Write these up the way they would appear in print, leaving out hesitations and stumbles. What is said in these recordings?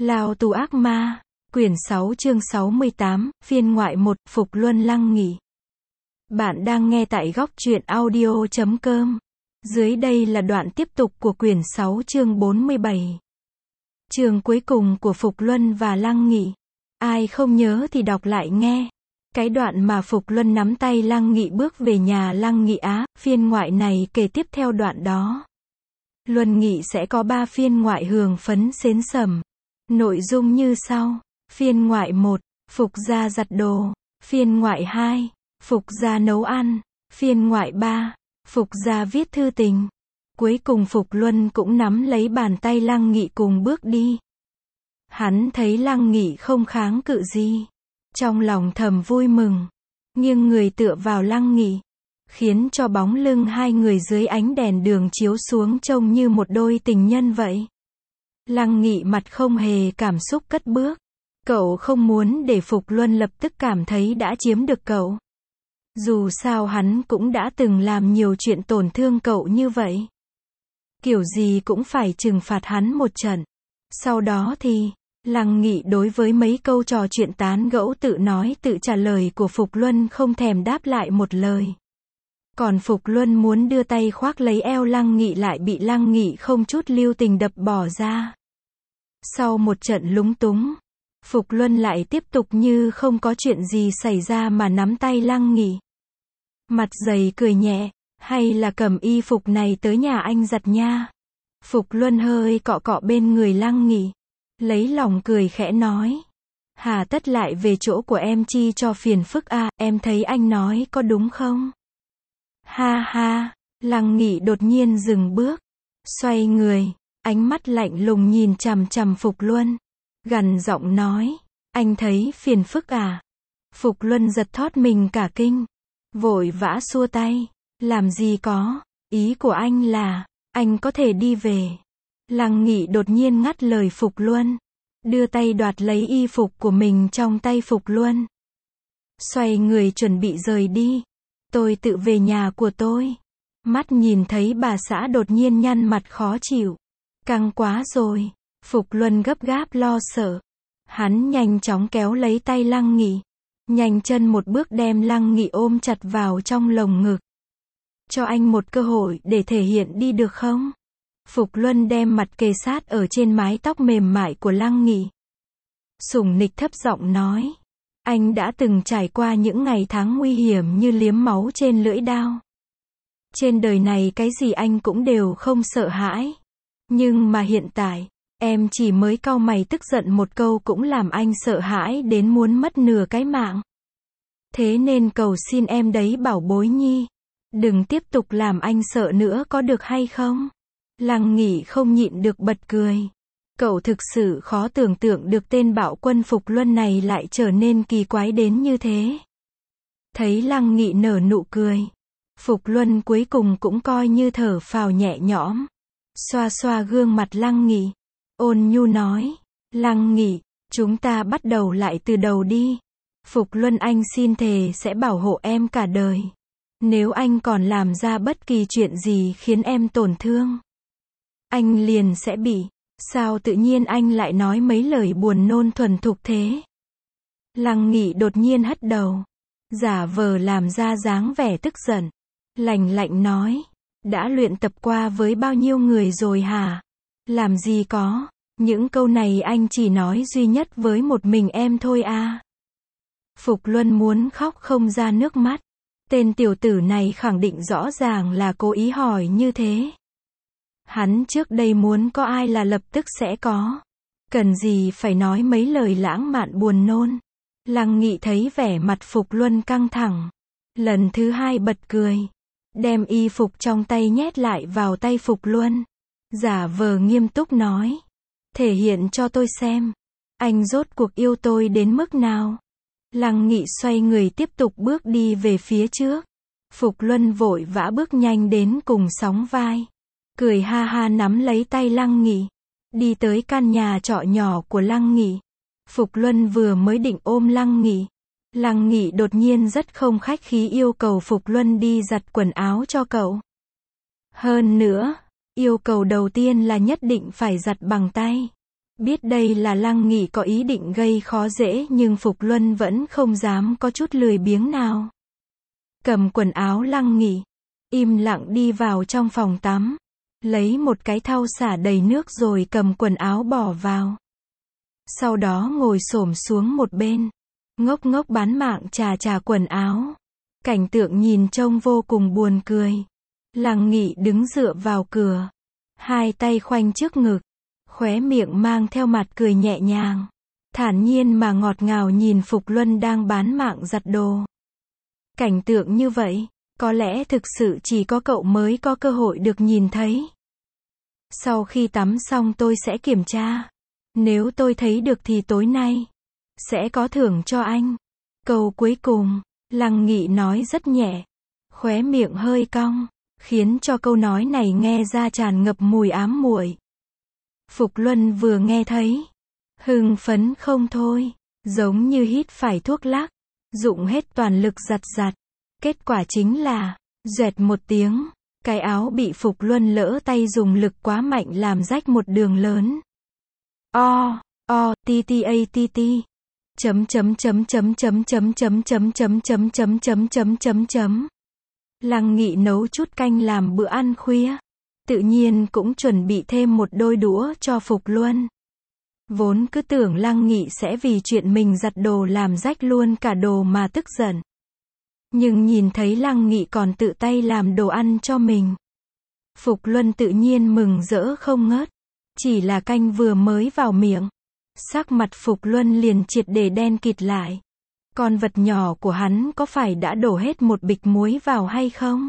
Lao tù ác ma, quyển 6 chương 68, phiên ngoại 1, Phục Luân Lăng Nghị. Bạn đang nghe tại góc truyện audio.com. Dưới đây là đoạn tiếp tục của quyển 6 chương 47. Chương cuối cùng của Phục Luân và Lăng Nghị. Ai không nhớ thì đọc lại nghe. Cái đoạn mà Phục Luân nắm tay Lăng Nghị bước về nhà Lăng Nghị Á, phiên ngoại này kể tiếp theo đoạn đó. Luân Nghị sẽ có 3 phiên ngoại hường phấn xến sẩm. Nội dung như sau. Phiên ngoại 1, Phục gia giặt đồ. Phiên ngoại 2, Phục gia nấu ăn. Phiên ngoại 3, Phục gia viết thư tình. Cuối cùng Phục Luân cũng nắm lấy bàn tay Lăng Nghị cùng bước đi. Hắn thấy Lăng Nghị không kháng cự gì. Trong lòng thầm vui mừng. Nghiêng người tựa vào Lăng Nghị. Khiến cho bóng lưng hai người dưới ánh đèn đường chiếu xuống trông như một đôi tình nhân vậy. Lăng Nghị mặt không hề cảm xúc cất bước. Cậu không muốn để Phục Luân lập tức cảm thấy đã chiếm được cậu. Dù sao hắn cũng đã từng làm nhiều chuyện tổn thương cậu như vậy. Kiểu gì cũng phải trừng phạt hắn một trận. Sau đó thì, Lăng Nghị đối với mấy câu trò chuyện tán gẫu tự nói tự trả lời của Phục Luân không thèm đáp lại một lời. Còn Phục Luân muốn đưa tay khoác lấy eo Lăng Nghị lại bị Lăng Nghị không chút lưu tình đập bỏ ra. Sau một trận lúng túng, Phục Luân lại tiếp tục như không có chuyện gì xảy ra mà nắm tay Lăng Nghị. Mặt dày cười nhẹ, hay là cầm y phục này tới nhà anh giặt nha. Phục Luân hơi cọ cọ bên người Lăng Nghị. Lấy lòng cười khẽ nói. Hà tất lại về chỗ của em chi cho phiền phức à, em thấy anh nói có đúng không? Ha ha, Lăng Nghị đột nhiên dừng bước. Xoay người, ánh mắt lạnh lùng nhìn chằm chằm Phục Luân. Gằn giọng nói, anh thấy phiền phức à? Phục Luân giật thót mình cả kinh. Vội vã xua tay. Làm gì có, ý của anh là, anh có thể đi về. Lăng Nghị đột nhiên ngắt lời Phục Luân. Đưa tay đoạt lấy y phục của mình trong tay Phục Luân. Xoay người chuẩn bị rời đi. Tôi tự về nhà của tôi. Mắt nhìn thấy bà xã đột nhiên nhăn mặt khó chịu. Căng quá rồi. Phục Luân gấp gáp lo sợ. Hắn nhanh chóng kéo lấy tay Lăng Nghị. Nhanh chân một bước đem Lăng Nghị ôm chặt vào trong lồng ngực. Cho anh một cơ hội để thể hiện đi được không? Phục Luân đem mặt kề sát ở trên mái tóc mềm mại của Lăng Nghị. Sủng nịch thấp giọng nói. Anh đã từng trải qua những ngày tháng nguy hiểm như liếm máu trên lưỡi dao. Trên đời này cái gì anh cũng đều không sợ hãi. Nhưng mà hiện tại, em chỉ mới cau mày tức giận một câu cũng làm anh sợ hãi đến muốn mất nửa cái mạng. Thế nên cầu xin em đấy bảo bối nhi. Đừng tiếp tục làm anh sợ nữa có được hay không? Lăng Nghị không nhịn được bật cười. Cậu thực sự khó tưởng tượng được tên bạo quân Phục Luân này lại trở nên kỳ quái đến như thế. Thấy Lăng Nghị nở nụ cười. Phục Luân cuối cùng cũng coi như thở phào nhẹ nhõm. Xoa xoa gương mặt Lăng Nghị. Ôn nhu nói. Lăng Nghị, chúng ta bắt đầu lại từ đầu đi. Phục Luân anh xin thề sẽ bảo hộ em cả đời. Nếu anh còn làm ra bất kỳ chuyện gì khiến em tổn thương, anh liền sẽ bị. Sao tự nhiên anh lại nói mấy lời buồn nôn thuần thục thế? Lăng Nghị đột nhiên hất đầu. Giả vờ làm ra dáng vẻ tức giận. Lạnh lạnh nói. Đã luyện tập qua với bao nhiêu người rồi hả? Làm gì có. Những câu này anh chỉ nói duy nhất với một mình em thôi à. Phục Luân muốn khóc không ra nước mắt. Tên tiểu tử này khẳng định rõ ràng là cố ý hỏi như thế. Hắn trước đây muốn có ai là lập tức sẽ có. Cần gì phải nói mấy lời lãng mạn buồn nôn. Lăng Nghị thấy vẻ mặt Phục Luân căng thẳng. Lần thứ hai bật cười. Đem y phục trong tay nhét lại vào tay Phục Luân. Giả vờ nghiêm túc nói. Thể hiện cho tôi xem. Anh rốt cuộc yêu tôi đến mức nào? Lăng Nghị xoay người tiếp tục bước đi về phía trước. Phục Luân vội vã bước nhanh đến cùng sóng vai. Cười ha ha nắm lấy tay Lăng Nghị. Đi tới căn nhà trọ nhỏ của Lăng Nghị. Phục Luân vừa mới định ôm Lăng Nghị. Lăng Nghị đột nhiên rất không khách khí yêu cầu Phục Luân đi giặt quần áo cho cậu. Hơn nữa, yêu cầu đầu tiên là nhất định phải giặt bằng tay. Biết đây là Lăng Nghị có ý định gây khó dễ nhưng Phục Luân vẫn không dám có chút lười biếng nào. Cầm quần áo Lăng Nghị, im lặng đi vào trong phòng tắm, lấy một cái thau xả đầy nước rồi cầm quần áo bỏ vào. Sau đó ngồi xổm xuống một bên, ngốc ngốc bán mạng chà quần áo. Cảnh tượng nhìn trông vô cùng buồn cười. Lăng Nghị đứng dựa vào cửa, hai tay khoanh trước ngực, khóe miệng mang theo mặt cười nhẹ nhàng, thản nhiên mà ngọt ngào nhìn Phục Luân đang bán mạng giặt đồ. Cảnh tượng như vậy, có lẽ thực sự chỉ có cậu mới có cơ hội được nhìn thấy. Sau khi tắm xong tôi sẽ kiểm tra. Nếu tôi thấy được thì tối nay sẽ có thưởng cho anh. Câu cuối cùng, Lăng Nghị nói rất nhẹ, khóe miệng hơi cong, khiến cho câu nói này nghe ra tràn ngập mùi ám muội. Phục Luân vừa nghe thấy, hưng phấn không thôi, giống như hít phải thuốc lắc, dụng hết toàn lực giặt. Kết quả chính là, doẹt một tiếng, cái áo bị Phục Luân lỡ tay dùng lực quá mạnh làm rách một đường lớn. Lăng Nghị nấu chút canh làm bữa ăn khuya, tự nhiên cũng chuẩn bị thêm một đôi đũa cho Phục Luân. Vốn cứ tưởng Lăng Nghị sẽ vì chuyện mình giặt đồ làm rách luôn cả đồ mà tức giận. Nhưng nhìn thấy Lăng Nghị còn tự tay làm đồ ăn cho mình, Phục Luân tự nhiên mừng rỡ không ngớt. Chỉ là canh vừa mới vào miệng, sắc mặt Phục Luân liền triệt để đen kịt lại. Con vật nhỏ của hắn có phải đã đổ hết một bịch muối vào hay không?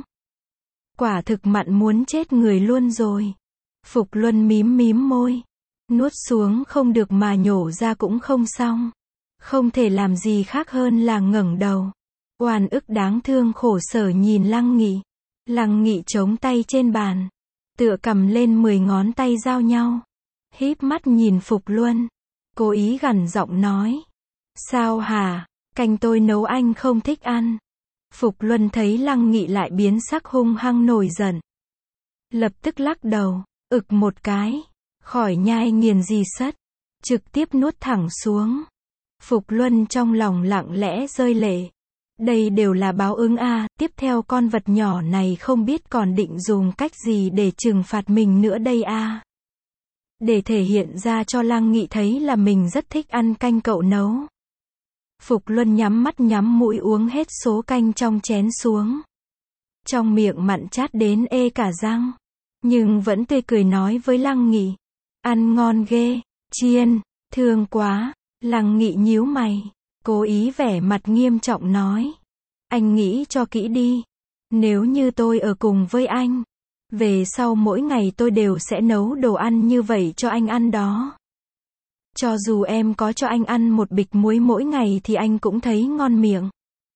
Quả thực mặn muốn chết người luôn rồi. Phục Luân mím môi, nuốt xuống không được mà nhổ ra cũng không xong. Không thể làm gì khác hơn là ngẩng đầu, oan ức đáng thương khổ sở nhìn Lăng Nghị. Lăng Nghị chống tay trên bàn, tựa cầm lên 10 ngón tay giao nhau, híp mắt nhìn Phục Luân, cố ý gằn giọng nói: "Sao hả? Canh tôi nấu anh không thích ăn." Phục Luân thấy Lăng Nghị lại biến sắc hung hăng nổi giận, lập tức lắc đầu, ực một cái, khỏi nhai nghiền gì sất, trực tiếp nuốt thẳng xuống. Phục Luân trong lòng lặng lẽ rơi lệ. Đây đều là báo ứng a, tiếp theo con vật nhỏ này không biết còn định dùng cách gì để trừng phạt mình nữa đây a. Để thể hiện ra cho Lăng Nghị thấy là mình rất thích ăn canh cậu nấu. Phục Luân nhắm mắt nhắm mũi uống hết số canh trong chén xuống. Trong miệng mặn chát đến ê cả răng, nhưng vẫn tươi cười nói với Lăng Nghị: "Ăn ngon ghê, chiên, thương quá." Lăng Nghị nhíu mày, cố ý vẻ mặt nghiêm trọng nói: "Anh nghĩ cho kỹ đi. Nếu như tôi ở cùng với anh, về sau mỗi ngày tôi đều sẽ nấu đồ ăn như vậy cho anh ăn đó. Cho dù em có cho anh ăn một bịch muối mỗi ngày thì anh cũng thấy ngon miệng."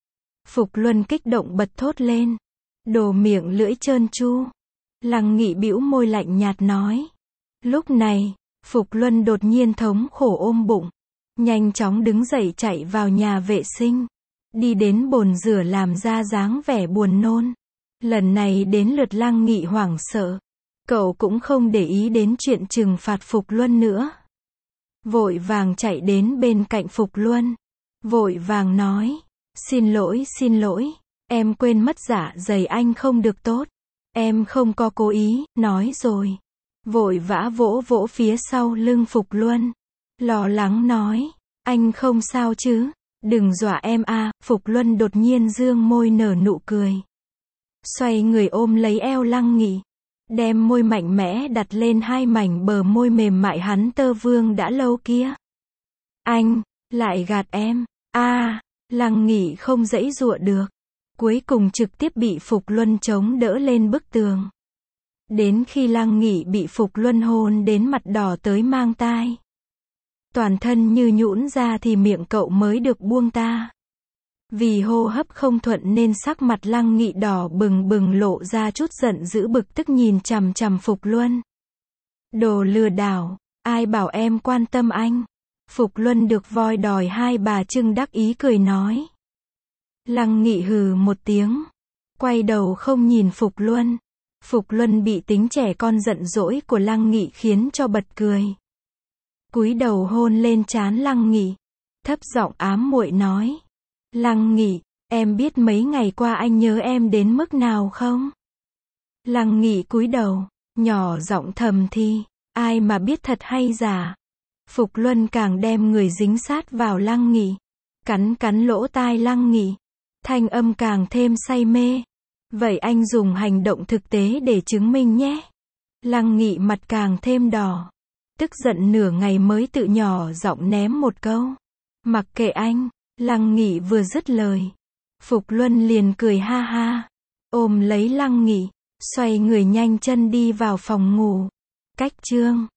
Phục Luân kích động bật thốt lên: "Đồ miệng lưỡi trơn tru." Lăng Nghị bĩu môi lạnh nhạt nói. Lúc này, Phục Luân đột nhiên thống khổ ôm bụng, nhanh chóng đứng dậy chạy vào nhà vệ sinh, đi đến bồn rửa làm ra dáng vẻ buồn nôn. Lần này đến lượt Lăng Nghị hoảng sợ, cậu cũng không để ý đến chuyện trừng phạt Phục Luân nữa. Vội vàng chạy đến bên cạnh Phục Luân, vội vàng nói: xin lỗi, em quên mất dạ dày anh không được tốt. Em không có cố ý, nói rồi." Vội vã vỗ vỗ phía sau lưng Phục Luân, lo lắng nói: "Anh không sao chứ? Đừng dọa em a." Phục Luân đột nhiên dương môi nở nụ cười, xoay người ôm lấy eo Lăng Nghị, đem môi mạnh mẽ đặt lên hai mảnh bờ môi mềm mại hắn tơ vương đã lâu kia. "Anh lại gạt em a." Lăng Nghị không giãy giụa được, cuối cùng trực tiếp bị Phục Luân chống đỡ lên bức tường. Đến khi Lăng Nghị bị Phục Luân hôn đến mặt đỏ tới mang tai, toàn thân như nhũn ra thì miệng cậu mới được buông ta. Vì hô hấp không thuận nên sắc mặt Lăng Nghị đỏ bừng lộ ra chút giận dữ bực tức nhìn chằm chằm Phục Luân. "Đồ lừa đảo, ai bảo em quan tâm anh?" Phục Luân được voi đòi hai bà trưng đắc ý cười nói. Lăng Nghị hừ một tiếng, quay đầu không nhìn Phục Luân. Phục Luân bị tính trẻ con giận dỗi của Lăng Nghị khiến cho bật cười. cúi đầu hôn lên trán Lăng Nghị, thấp giọng ám muội nói. Lăng Nghị, em biết mấy ngày qua anh nhớ em đến mức nào không? Lăng Nghị cúi đầu, nhỏ giọng thầm thì, ai mà biết thật hay giả. Phục Luân càng đem người dính sát vào Lăng Nghị, cắn cắn lỗ tai Lăng Nghị, thanh âm càng thêm say mê. Vậy anh dùng hành động thực tế để chứng minh nhé. Lăng Nghị mặt càng thêm đỏ, tức giận nửa ngày mới tự nhỏ giọng ném một câu. Mặc kệ anh. Lăng Nghị vừa dứt lời, Phục Luân liền cười ha ha, ôm lấy Lăng Nghị, xoay người nhanh chân đi vào phòng ngủ. Cách chương